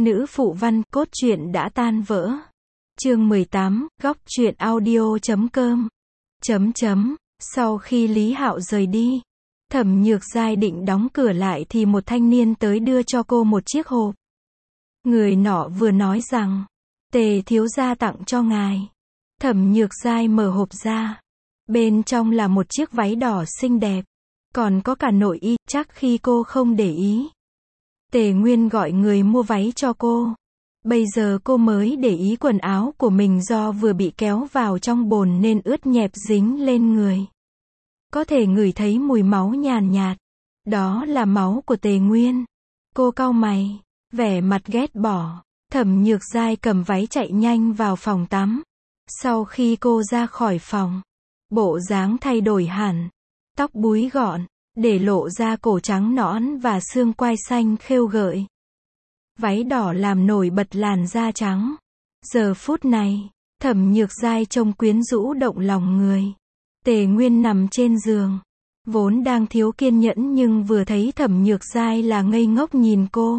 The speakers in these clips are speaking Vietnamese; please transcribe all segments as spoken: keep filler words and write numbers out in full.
Nữ phụ văn, cốt truyện đã tan vỡ. Chương mười tám, góc truyện audio chấm com. Chấm chấm. Sau khi Lý Hạo rời đi, Thẩm Nhược Giai định đóng cửa lại thì một thanh niên tới đưa cho cô một chiếc hộp. Người nọ vừa nói rằng, Tề thiếu gia tặng cho ngài. Thẩm Nhược Giai mở hộp ra. Bên trong là một chiếc váy đỏ xinh đẹp. Còn có cả nội y, chắc khi cô không để ý. Tề Nguyên gọi người mua váy cho cô. Bây giờ cô mới để ý quần áo của mình do vừa bị kéo vào trong bồn nên ướt nhẹp dính lên người. Có thể ngửi thấy mùi máu nhàn nhạt. Đó là máu của Tề Nguyên. Cô cau mày, vẻ mặt ghét bỏ. Thẩm Nhược Giai cầm váy chạy nhanh vào phòng tắm. Sau khi cô ra khỏi phòng, bộ dáng thay đổi hẳn. Tóc búi gọn, để lộ ra cổ trắng nõn và xương quai xanh khêu gợi. Váy đỏ làm nổi bật làn da trắng. Giờ phút này, Thẩm Nhược Giai trông quyến rũ động lòng người. Tề Nguyên nằm trên giường, vốn đang thiếu kiên nhẫn nhưng vừa thấy Thẩm Nhược Giai là ngây ngốc nhìn cô.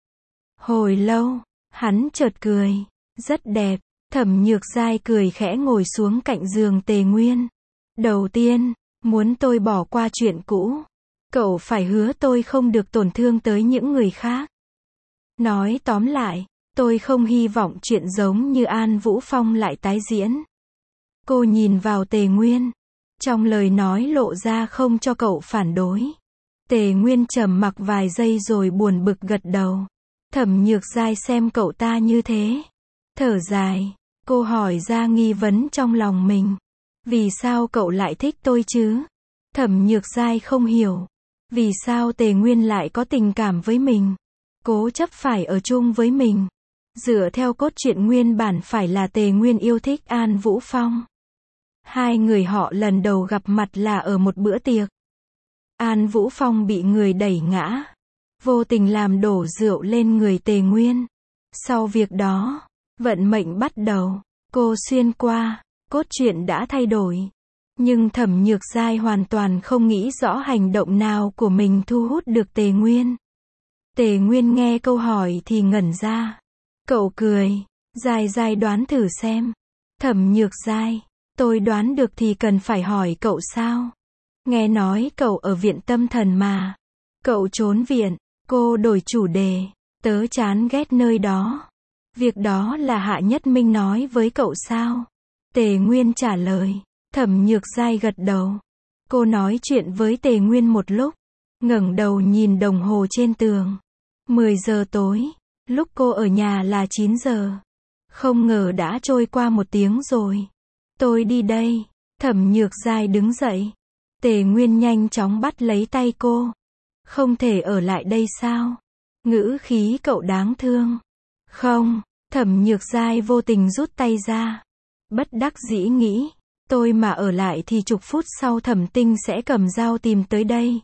Hồi lâu, hắn chợt cười, rất đẹp. Thẩm Nhược Giai cười khẽ ngồi xuống cạnh giường Tề Nguyên. Đầu tiên, muốn tôi bỏ qua chuyện cũ. Cậu phải hứa tôi không được tổn thương tới những người khác. Nói tóm lại, tôi không hy vọng chuyện giống như An Vũ Phong lại tái diễn. Cô nhìn vào Tề Nguyên. Trong lời nói lộ ra không cho cậu phản đối. Tề Nguyên trầm mặc vài giây rồi buồn bực gật đầu. Thẩm Nhược Giai xem cậu ta như thế. Thở dài, cô hỏi ra nghi vấn trong lòng mình. Vì sao cậu lại thích tôi chứ? Thẩm Nhược Giai không hiểu. Vì sao Tề Nguyên lại có tình cảm với mình? Cố chấp phải ở chung với mình. Dựa theo cốt truyện nguyên bản phải là Tề Nguyên yêu thích An Vũ Phong. Hai người họ lần đầu gặp mặt là ở một bữa tiệc. An Vũ Phong bị người đẩy ngã, vô tình làm đổ rượu lên người Tề Nguyên. Sau việc đó, vận mệnh bắt đầu. Cô xuyên qua, cốt truyện đã thay đổi. Nhưng Thẩm Nhược Giai hoàn toàn không nghĩ rõ hành động nào của mình thu hút được Tề Nguyên. Tề Nguyên nghe câu hỏi thì ngẩn ra. Cậu cười, Giai Giai đoán thử xem. Thẩm Nhược Giai, tôi đoán được thì cần phải hỏi cậu sao? Nghe nói cậu ở viện tâm thần mà. Cậu trốn viện, cô đổi chủ đề. Tớ chán ghét nơi đó. Việc đó là Hạ Nhất Minh nói với cậu sao? Tề Nguyên trả lời. Thẩm Nhược Giai gật đầu. Cô nói chuyện với Tề Nguyên một lúc, ngẩng đầu nhìn đồng hồ trên tường. mười giờ tối, lúc cô ở nhà là chín giờ. Không ngờ đã trôi qua một tiếng rồi. Tôi đi đây. Thẩm Nhược Giai đứng dậy. Tề Nguyên nhanh chóng bắt lấy tay cô. Không thể ở lại đây sao? Ngữ khí cậu đáng thương. Không, Thẩm Nhược Giai vô tình rút tay ra. Bất đắc dĩ nghĩ. Tôi mà ở lại thì chục phút sau Thẩm Tinh sẽ cầm dao tìm tới đây.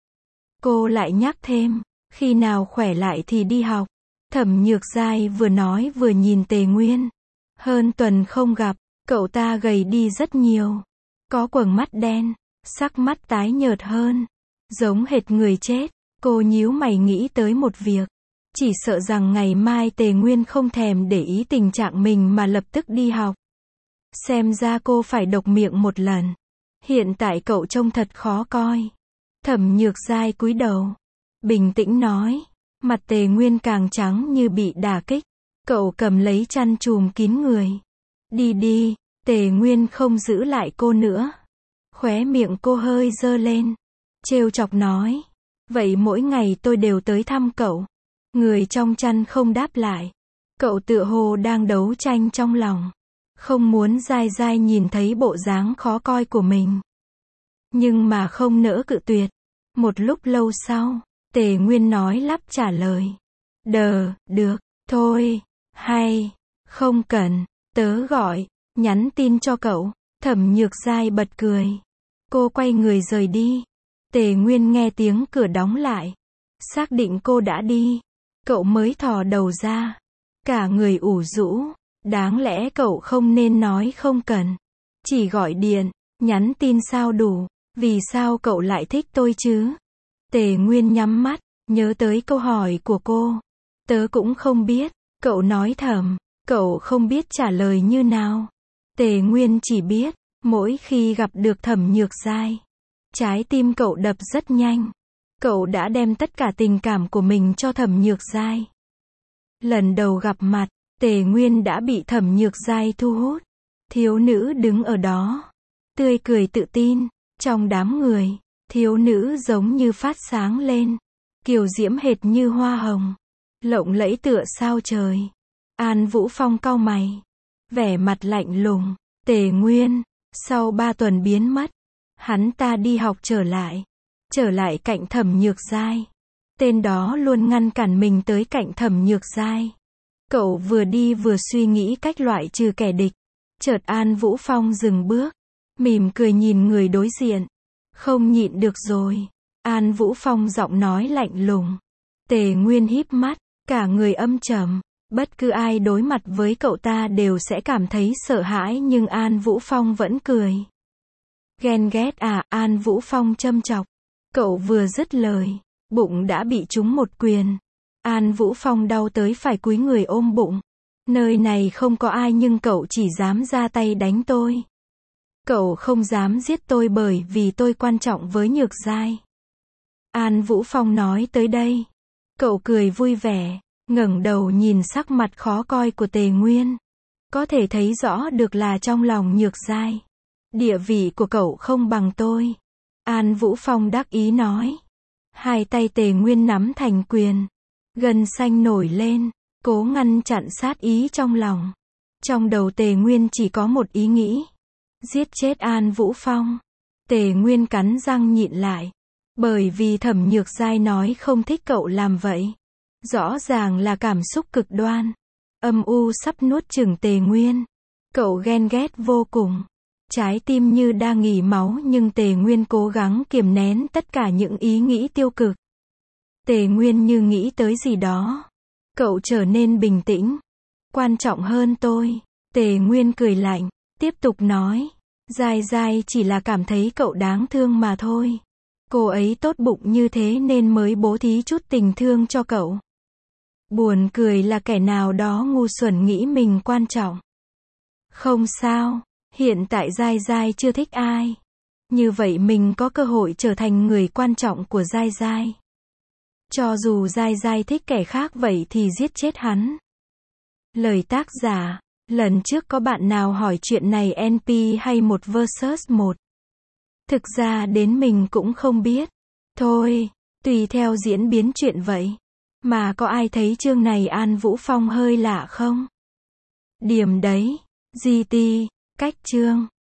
Cô lại nhắc thêm, khi nào khỏe lại thì đi học. Thẩm Nhược Giai vừa nói vừa nhìn Tề Nguyên. Hơn tuần không gặp, cậu ta gầy đi rất nhiều. Có quầng mắt đen, sắc mắt tái nhợt hơn. Giống hệt người chết. Cô nhíu mày nghĩ tới một việc. Chỉ sợ rằng ngày mai Tề Nguyên không thèm để ý tình trạng mình mà lập tức đi học. Xem ra cô phải độc miệng một lần. Hiện tại cậu trông thật khó coi. Thẩm Nhược Giai cúi đầu, bình tĩnh nói. Mặt Tề Nguyên càng trắng như bị đả kích. Cậu cầm lấy chăn trùm kín người. Đi đi. Tề Nguyên không giữ lại cô nữa. Khóe miệng cô hơi dơ lên. Trêu chọc nói. Vậy mỗi ngày tôi đều tới thăm cậu. Người trong chăn không đáp lại. Cậu tựa hồ đang đấu tranh trong lòng. Không muốn Giai Giai nhìn thấy bộ dáng khó coi của mình. Nhưng mà không nỡ cự tuyệt. Một lúc lâu sau, Tề Nguyên nói lắp trả lời. Đờ, được, thôi, hay, không cần, tớ gọi, nhắn tin cho cậu. Thẩm Nhược Giai bật cười. Cô quay người rời đi. Tề Nguyên nghe tiếng cửa đóng lại. Xác định cô đã đi. Cậu mới thò đầu ra. Cả người ủ rũ. Đáng lẽ cậu không nên nói không cần. Chỉ gọi điện, nhắn tin sao đủ. Vì sao cậu lại thích tôi chứ? Tề Nguyên nhắm mắt, nhớ tới câu hỏi của cô. Tớ cũng không biết, cậu nói thầm, cậu không biết trả lời như nào. Tề Nguyên chỉ biết, mỗi khi gặp được Thẩm Nhược Giai, trái tim cậu đập rất nhanh. Cậu đã đem tất cả tình cảm của mình cho Thẩm Nhược Giai. Lần đầu gặp mặt, Tề Nguyên đã bị Thẩm Nhược Giai thu hút. Thiếu nữ đứng ở đó, tươi cười tự tin, trong đám người, thiếu nữ giống như phát sáng lên, kiều diễm hệt như hoa hồng, lộng lẫy tựa sao trời. An Vũ Phong cau mày, vẻ mặt lạnh lùng. Tề Nguyên, sau ba tuần biến mất, hắn ta đi học trở lại, trở lại cạnh Thẩm Nhược Giai. Tên đó luôn ngăn cản mình tới cạnh Thẩm Nhược Giai. Cậu vừa đi vừa suy nghĩ cách loại trừ kẻ địch. Chợt An Vũ Phong dừng bước, mỉm cười nhìn người đối diện. Không nhịn được rồi. An Vũ Phong giọng nói lạnh lùng. Tề Nguyên híp mắt, cả người âm trầm. Bất cứ ai đối mặt với cậu ta đều sẽ cảm thấy sợ hãi, nhưng An Vũ Phong vẫn cười. Ghen ghét à? An Vũ Phong châm chọc. Cậu vừa dứt lời, bụng đã bị trúng một quyền. An Vũ Phong đau tới phải cúi người ôm bụng. Nơi này không có ai nhưng cậu chỉ dám ra tay đánh tôi. Cậu không dám giết tôi bởi vì tôi quan trọng với Nhược Giai. An Vũ Phong nói tới đây. Cậu cười vui vẻ, ngẩng đầu nhìn sắc mặt khó coi của Tề Nguyên. Có thể thấy rõ được là trong lòng Nhược Giai, địa vị của cậu không bằng tôi. An Vũ Phong đắc ý nói. Hai tay Tề Nguyên nắm thành quyền. Gân xanh nổi lên, cố ngăn chặn sát ý trong lòng. Trong đầu Tề Nguyên chỉ có một ý nghĩ. Giết chết An Vũ Phong. Tề Nguyên cắn răng nhịn lại. Bởi vì Thẩm Nhược Giai nói không thích cậu làm vậy. Rõ ràng là cảm xúc cực đoan. Âm u sắp nuốt chửng Tề Nguyên. Cậu ghen ghét vô cùng. Trái tim như đang nghỉ máu nhưng Tề Nguyên cố gắng kiềm nén tất cả những ý nghĩ tiêu cực. Tề Nguyên như nghĩ tới gì đó. Cậu trở nên bình tĩnh. Quan trọng hơn tôi. Tề Nguyên cười lạnh, tiếp tục nói. Giai Giai chỉ là cảm thấy cậu đáng thương mà thôi. Cô ấy tốt bụng như thế nên mới bố thí chút tình thương cho cậu. Buồn cười là kẻ nào đó ngu xuẩn nghĩ mình quan trọng. Không sao, hiện tại Giai Giai chưa thích ai. Như vậy mình có cơ hội trở thành người quan trọng của Giai Giai. Cho dù Giai Giai thích kẻ khác vậy thì giết chết hắn. Lời tác giả, lần trước có bạn nào hỏi chuyện này en pê hay một versus một? Thực ra đến mình cũng không biết. Thôi, tùy theo diễn biến chuyện vậy. Mà có ai thấy chương này An Vũ Phong hơi lạ không? Điểm đấy, giê tê, cách chương.